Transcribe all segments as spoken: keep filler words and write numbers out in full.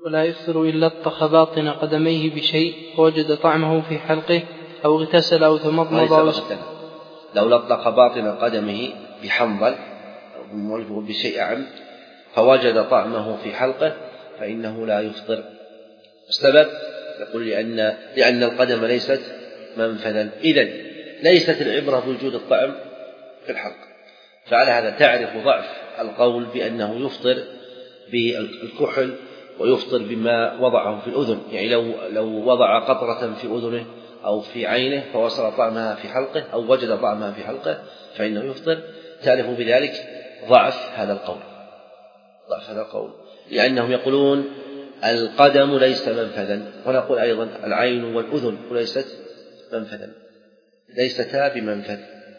ولا يفطر إلا اطخ باطن قدميه بشيء فوجد طعمه في حلقه أو اغتسل أو تمضمض. لو لطخ باطن قدمه بحنظل أو بشيء عم فوجد طعمه في حلقه فإنه لا يفطر. السبب يقول لأن, لأن القدم ليست منفذا، إذن ليست العبرة بوجود الطعم في الحلق. فعلى هذا تعرف ضعف القول بأنه يفطر بالكحل ويفطر بما وضعه في الأذن، يعني لو, لو وضع قطرة في أذنه أو في عينه فوصل طعمها في حلقه أو وجد طعمها في حلقه فإنه يفطر. تعرف بذلك ضعف هذا القول ضعف هذا القول لأنهم يقولون القدم ليس منفذا، ونقول أيضا العين والأذن ليست منفذا، ليستا بمنفذ.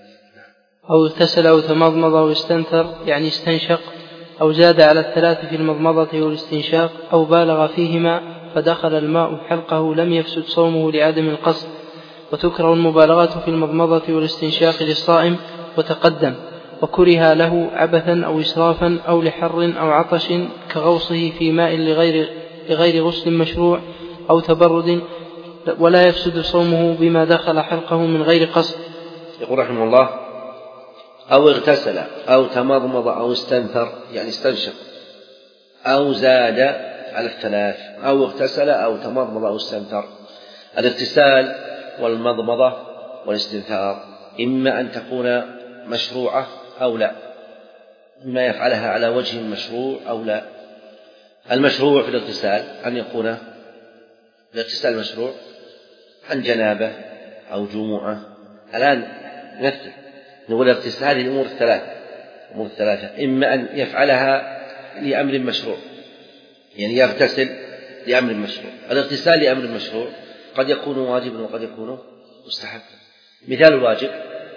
أو اغتسل أو تمضمض أو استنثر يعني استنشق، أو زاد على الثلاث في المضمضة والاستنشاق، أو بالغ فيهما فدخل الماء حلقه لم يفسد صومه لعدم القصد. وتكره المبالغة في المضمضة والاستنشاق للصائم وتقدم، وكره له عبثا أو إسرافا أو لحر أو عطش كغوصه في ماء لغير, لغير غسل مشروع أو تبرد، ولا يفسد صومه بما دخل حلقه من غير قصد. يقول رحمه الله: أو اغتسل أو تمضمض أو استنثر يعني استنشق، أو زاد على الثلاث، أو اغتسل أو تمضمض أو استنثر. الاغتسال والمضمضة والاستنثار إما أن تكون مشروعة أو لا، إما يفعلها على وجه مشروع أو لا. المشروع في الاغتسال أن يكون الاغتسال المشروع عن جنابة أو جمعة. الآن نثل نقول الاغتسال هذه الأمور الثلاثة الأمور الثلاثة إما أن يفعلها لأمر مشروع، يعني يغتسل لأمر مشروع. الاغتسال لأمر مشروع قد يكون واجبا وقد يكون مستحبا. مثال الواجب: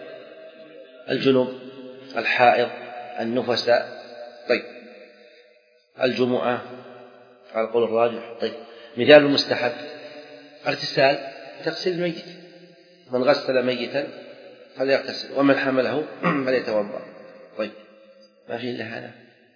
الجنوب، الحائض، النفساء. طيب الجمعة على القول الراجح. طيب مثال المستحب: اغتسال تغسيل الميت، من غسل ميتا فليغتسل ومن حمله فليتوضأ. طيب ما في إلا هذا.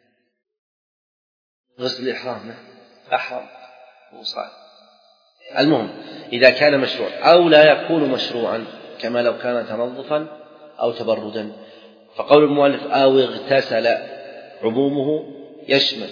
غسل الإحرام أحرم وصال. المهم إذا كان مشروع أو لا يكون مشروعا كما لو كان تنظفا أو تبردا، فقول المؤلف أو اغتسل عمومه يشمل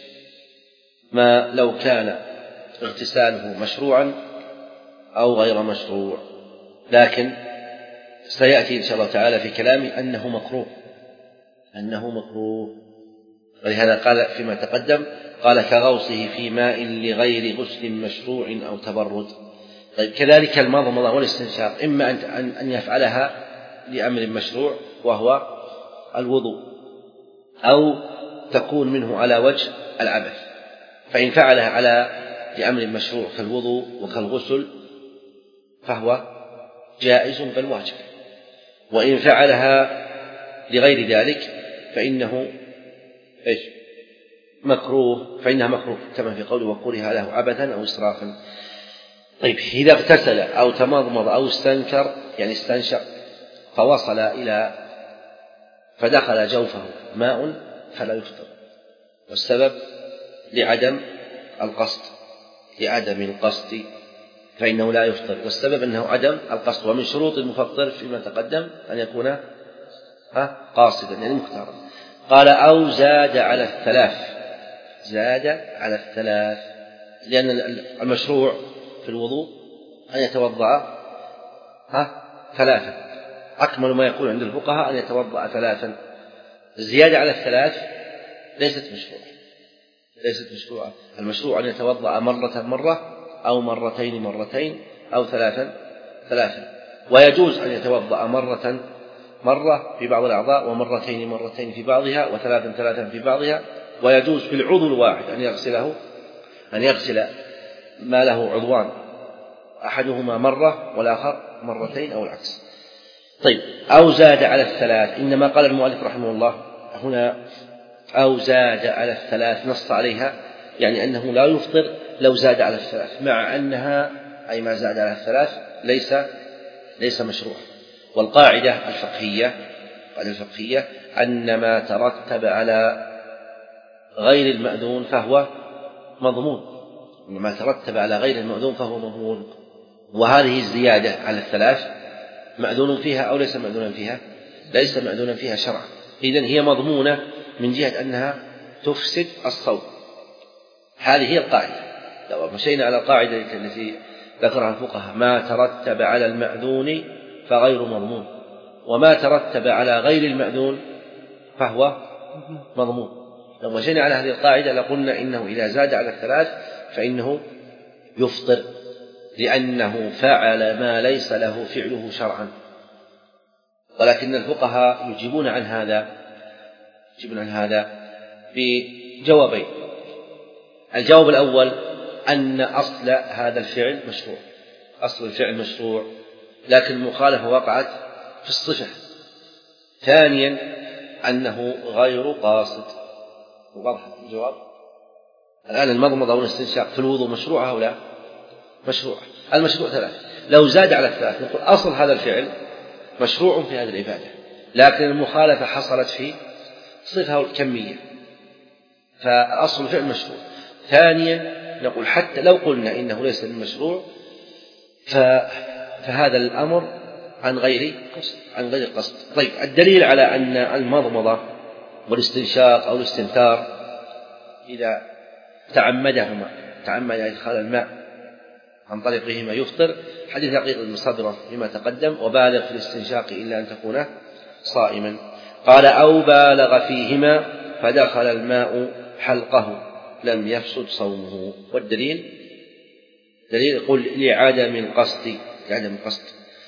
ما لو كان اغتساله مشروعا أو غير مشروع، لكن سيأتي إن شاء الله تعالى في كلامي أنه مكروه أنه مكروه ولهذا قال فيما تقدم قال كغوصه في ماء لغير غسل مشروع أو تبرد. طيب كذلك المضمضة والاستنشاق إما أن يفعلها لأمر مشروع وهو الوضوء، أو تكون منه على وجه العبث. فإن فعلها على لأمر مشروع كالوضوء وكالغسل فهو جائز بل واجب، وإن فعلها لغير ذلك فإنه إيش؟ مكروه فإنها مكروه كما في قوله وكره له عبثا أو إسرافا. طيب إذا اغتسل أو تمضمض أو استنكر يعني استنشق فوصل إلى فدخل جوفه ماء فلا يفطر، والسبب لعدم القصد لعدم القصد فإنه لا يفطر، والسبب أنه عدم القصد. ومن شروط المفطر فيما تقدم أن يكون قاصدا يعني مختارا. قال أو زاد على الثلاث زاد على الثلاث لأن المشروع في الوضوء أن يتوضأ ها ثلاثا، أكمل ما يكون عند الفقهاء أن يتوضأ ثلاثا. الزيادة على الثلاث ليست مشروعة ليست مشروعة المشروع أن يتوضأ مرة مرة أو مرتين مرتين أو ثلاثا ثلاثا، ويجوز أن يتوضأ مرة مرة في بعض الأعضاء ومرتين مرتين في بعضها وثلاثا ثلاثا في بعضها، ويجوز في العضو الواحد أن يغسله أن يغسل ما له عضوان أحدهما مرة والآخر مرتين أو العكس. طيب أو زاد على الثلاث إنما قال المؤلف رحمه الله هنا أو زاد على الثلاث نص عليها يعني أنه لا يفطر لو زاد على الثلاث، مع أنها أي ما زاد على الثلاث ليس ليس مشروعا. والقاعدة الفقهية القاعدة الفقهية أن ما ترتب على غير المأذون فهو مضمون ما ترتب على غير المأذون فهو مضمون. وهذه الزيادة على الثلاث مأذون فيها أو ليس مأذونا فيها؟ ليس مأذونا فيها شرعا، إذن هي مضمونة من جهة أنها تفسد الصوم. هذه هي القاعدة. لو مشينا على القاعدة التي ذكرها الفقهاء ما ترتب على المأذون فغير مضمون، وما ترتب على غير المأذون فهو مضمون. لو مشينا على هذه القاعدة لقلنا إنه إذا زاد على الثلاث فإنه يفطر، لأنه فعل ما ليس له فعله شرعا. ولكن الفقهاء يجيبون عن هذا يجيبون عن هذا بجوابين. الجواب الأول أن أصل هذا الفعل مشروع، أصل الفعل مشروع، لكن المخالفة وقعت في الصفة. ثانيا أنه غير قاصد. واضح الجواب؟ الآن المضمضة والاستنشاق في الوضوء مشروعة أو لا؟ مشروع. المشروع ثلاث. لو زاد على الثلاث نقول أصل هذا الفعل مشروع في هذه العبادة، لكن المخالفة حصلت في صفة الكمية، فأصل الفعل مشروع. ثانيا نقول حتى لو قلنا إنه ليس بالمشروع فهذا الأمر عن غير قصد عن غير قصد. طيب، الدليل على أن المضمضة والاستنشاق أو الاستنثار إذا تعمدهما تعمد إدخال الماء عن طريقهما يفطر حديث عقيق بن صبرة بما تقدم: وبالغ في الاستنشاق إلا أن تكون صائما. قال: أو بالغ فيهما فدخل الماء حلقه لم يفسد صومه. والدليل دليل يقول لعدم القصد لعدم القصد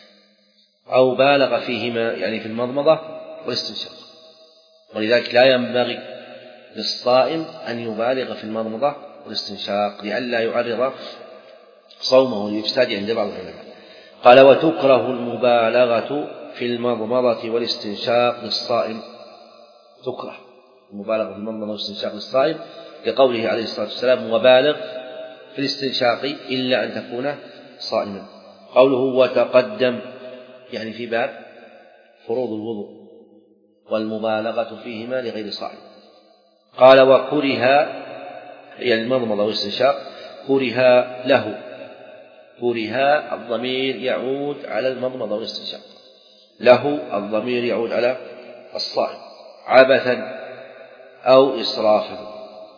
أو بالغ فيهما يعني في المضمضة والاستنشاق. ولذلك لا ينبغي للصائم أن يبالغ في المضمضة والاستنشاق لئلا يعرض صومه لإفساد عند بعض العلماء. قال: وتكره المبالغة في المضمضة والاستنشاق للصائم. تكره المبالغة في المضمضة والاستنشاق للصائم لقوله عليه الصلاة والسلام: وبالغ في الاستنشاق إلا أن تكون صائما. قوله وتقدم يعني في باب فروض الوضوء والمبالغة فيهما لغير صائم. قال: وكره يعني المضمضة والاستنشاق كره له. كره الضمير يعود على المضمضة والاستنشاق، له الضمير يعود على الصائم، عبثا أو إسرافا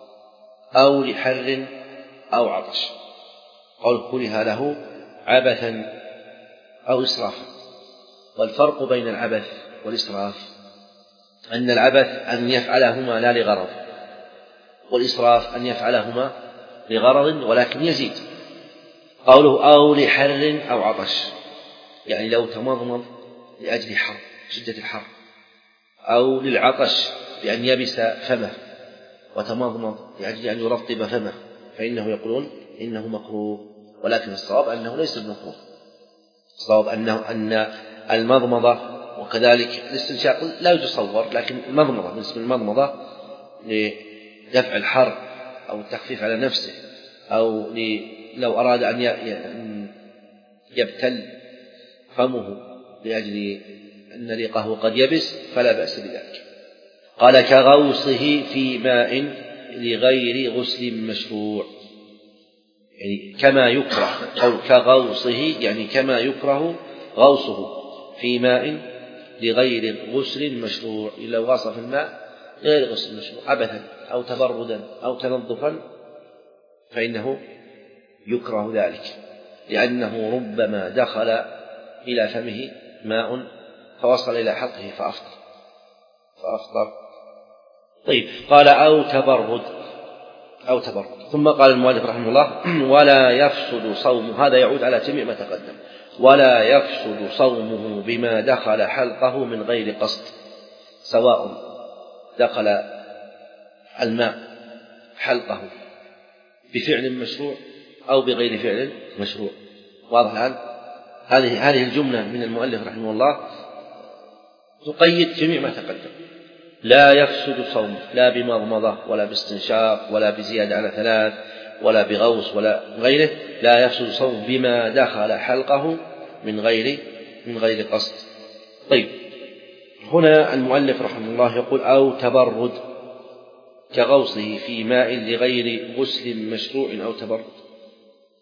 أو لحر أو عطش. قول كره له عبثا أو إسرافا. والفرق بين العبث والإسراف أن العبث أن يفعلهما لا لغرض، والإسراف أن يفعلهما لغرض ولكن يزيد. قوله أو لحر أو عطش يعني لو تمضمض لأجل حر شدة الحر، أو للعطش بأن يبس فمه وتمضمض لأجل أن يرطب فمه، فإنه يقولون إنه مكروه. ولكن الصواب أنه ليس بمكروه. الصواب أنه أن المضمضة وكذلك الاستنشاق لا يتصور، لكن المضمضة بالنسبة للمضمضة لدفع الحر أو التخفيف على نفسه، أو لو أراد أن يبتل فمه لأجل أن ريقه قد يبس فلا بأس بذلك. قال: كغوصه في ماء لغير غسل مشروع، يعني كما يكره، أو كغوصه يعني كما يكره غوصه في ماء لغير غسل مشروع. إلا غاص في الماء غير غسل مشروع عبثا أو تبردا أو تنظفا فإنه يكره ذلك، لأنه ربما دخل إلى فمه ماء فوصل إلى حلقه فأفطر فأفطر طيب. قال: أو تبرد أو تبرد. ثم قال المؤلف رحمه الله: ولا يفسد صومه. هذا يعود على جميع ما تقدم. ولا يفسد صومه بما دخل حلقه من غير قصد، سواء دخل الماء حلقه بفعل مشروع أو بغير فعل مشروع. واضح الآن؟ هذه هذه الجملة من المؤلف رحمه الله تقيد جميع ما تقدم. لا يفسد صومه لا بمضمضة ولا باستنشاق ولا بزيادة على ثلاث ولا بغوص ولا غيره. لا يفسد صومه بما دخل حلقه من غير من غير قصد. طيب، هنا المؤلف رحمه الله يقول: أو تبرد كغوصه في ماء لغير غسل مشروع أو تبرد.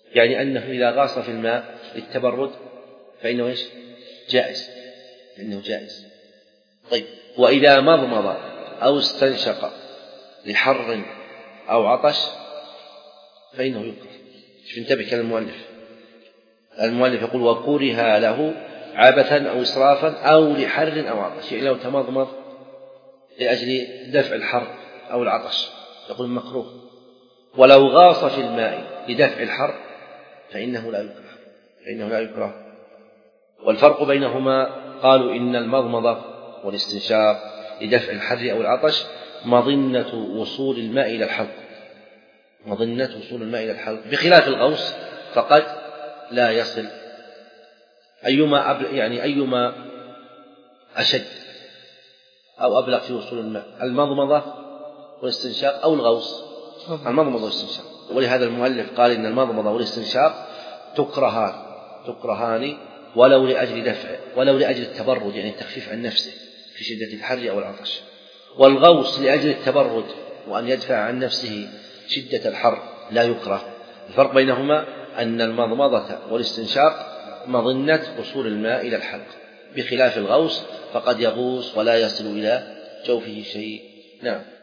يعني أنه إذا غاص في الماء للتبرد فإنه إيش؟ جائز، فإنه جائز. طيب، وإذا مضمض أو استنشق لحر أو عطش فإنه يكره. انتبه كلام المؤلف، المؤلف يقول وكره له عبثا أو إسرافا أو لحر أو عطش، يعني لو تمضمض لأجل دفع الحر أو العطش يقول مكروه. ولو غاص في الماء لدفع الحر فإنه لا يكره، فإنه لا يكره. والفرق بينهما قالوا إن المضمضة والاستنشاق لدفع الحر أو العطش مظنة وصول الماء إلى الحلق، مظنة وصول الماء إلى الحلق، بخلاف الغوص فقد لا يصل. أيما أبلغ، يعني أيما أشد أو أبلغ في وصول الماء، المضمضة والاستنشاق أو الغوص؟ المضمضة والاستنشاق. ولهذا المؤلف قال إن المضمضة والاستنشاق تكرهان تكرهان ولو لأجل دفع، ولو لأجل التبرد، يعني التخفيف عن نفسه في شدة الحر أو العطش. والغوص لأجل التبرد وأن يدفع عن نفسه شدة الحر لا يكره. الفرق بينهما أن المضمضة والاستنشاق مظنة وصول الماء إلى الحلق، بخلاف الغوص فقد يغوص ولا يصل إلى جوفه شيء. نعم.